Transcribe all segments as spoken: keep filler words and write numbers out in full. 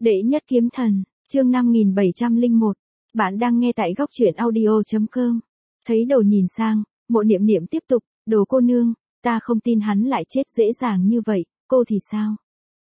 Đệ nhất kiếm thần, chương năm nghìn bảy trăm lẻ một. Bạn đang nghe tại góc truyện audio chấm com. Thấy Đồ nhìn sang, Mộ Niệm Niệm tiếp tục, Đồ cô nương, ta không tin hắn lại chết dễ dàng như vậy, cô thì sao?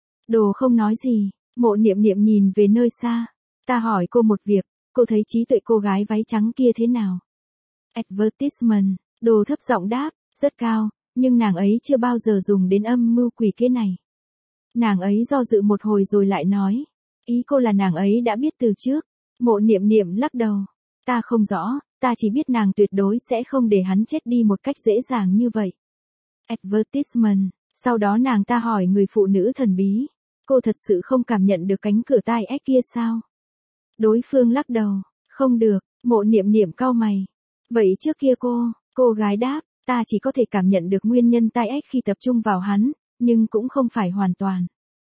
Đồ không nói gì, Mộ Niệm Niệm nhìn về nơi xa. Ta hỏi cô một việc, cô thấy trí tuệ cô gái váy trắng kia thế nào? Advertisement, Đồ thấp giọng đáp, rất cao, nhưng nàng ấy chưa bao giờ dùng đến âm mưu quỷ kế này. Nàng ấy do dự một hồi rồi lại nói, ý cô là nàng ấy đã biết từ trước. Mộ Niệm Niệm lắc đầu, ta không rõ, ta chỉ biết nàng tuyệt đối sẽ không để hắn chết đi một cách dễ dàng như vậy. Advertisement, sau đó nàng ta hỏi người phụ nữ thần bí, cô thật sự không cảm nhận được cánh cửa tai ếch kia sao? Đối phương lắc đầu, không được. Mộ Niệm Niệm cau mày. Vậy trước kia cô, cô gái đáp, ta chỉ có thể cảm nhận được nguyên nhân tai ếch khi tập trung vào hắn, nhưng cũng không phải hoàn toàn.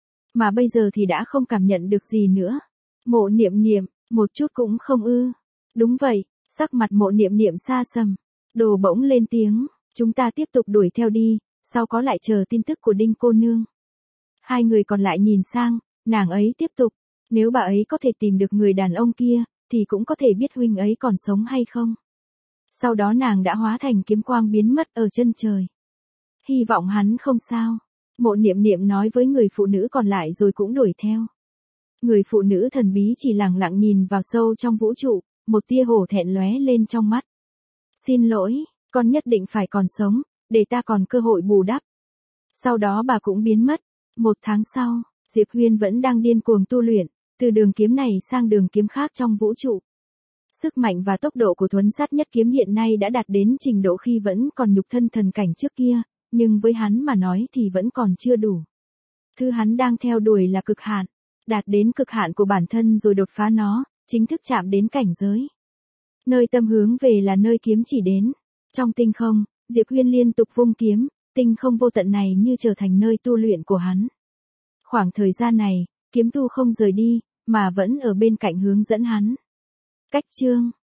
Mà bây giờ thì đã không cảm nhận được gì nữa. Mộ Niệm Niệm, một chút cũng không ư. Đúng vậy, sắc mặt Mộ Niệm Niệm xa sầm. Đồ bỗng lên tiếng, chúng ta tiếp tục đuổi theo đi, sau có lại chờ tin tức của Đinh cô nương. Hai người còn lại nhìn sang, nàng ấy tiếp tục, nếu bà ấy có thể tìm được người đàn ông kia, thì cũng có thể biết huynh ấy còn sống hay không. Sau đó nàng đã hóa thành kiếm quang biến mất ở chân trời. Hy vọng hắn không sao. Mộ Niệm Niệm nói với người phụ nữ còn lại rồi cũng đuổi theo. Người phụ nữ thần bí chỉ lặng lặng nhìn vào sâu trong vũ trụ, một tia hổ thẹn lóe lên trong mắt. Xin lỗi, con nhất định phải còn sống, để ta còn cơ hội bù đắp. Sau đó bà cũng biến mất. Một tháng sau, Diệp Huyên vẫn đang điên cuồng tu luyện, từ đường kiếm này sang đường kiếm khác trong vũ trụ. Sức mạnh và tốc độ của thuấn sát nhất kiếm hiện nay đã đạt đến trình độ khi vẫn còn nhục thân thần cảnh trước kia, nhưng với hắn mà nói thì vẫn còn chưa đủ. Thứ hắn đang theo đuổi là cực hạn, đạt đến cực hạn của bản thân rồi đột phá nó, chính thức chạm đến cảnh giới. Nơi tâm hướng về là nơi kiếm chỉ đến. Trong tinh không, Diệp Huyên liên tục vung kiếm, tinh không vô tận này như trở thành nơi tu luyện của hắn. Khoảng thời gian này, kiếm tu không rời đi, mà vẫn ở bên cạnh hướng dẫn hắn. Cách chương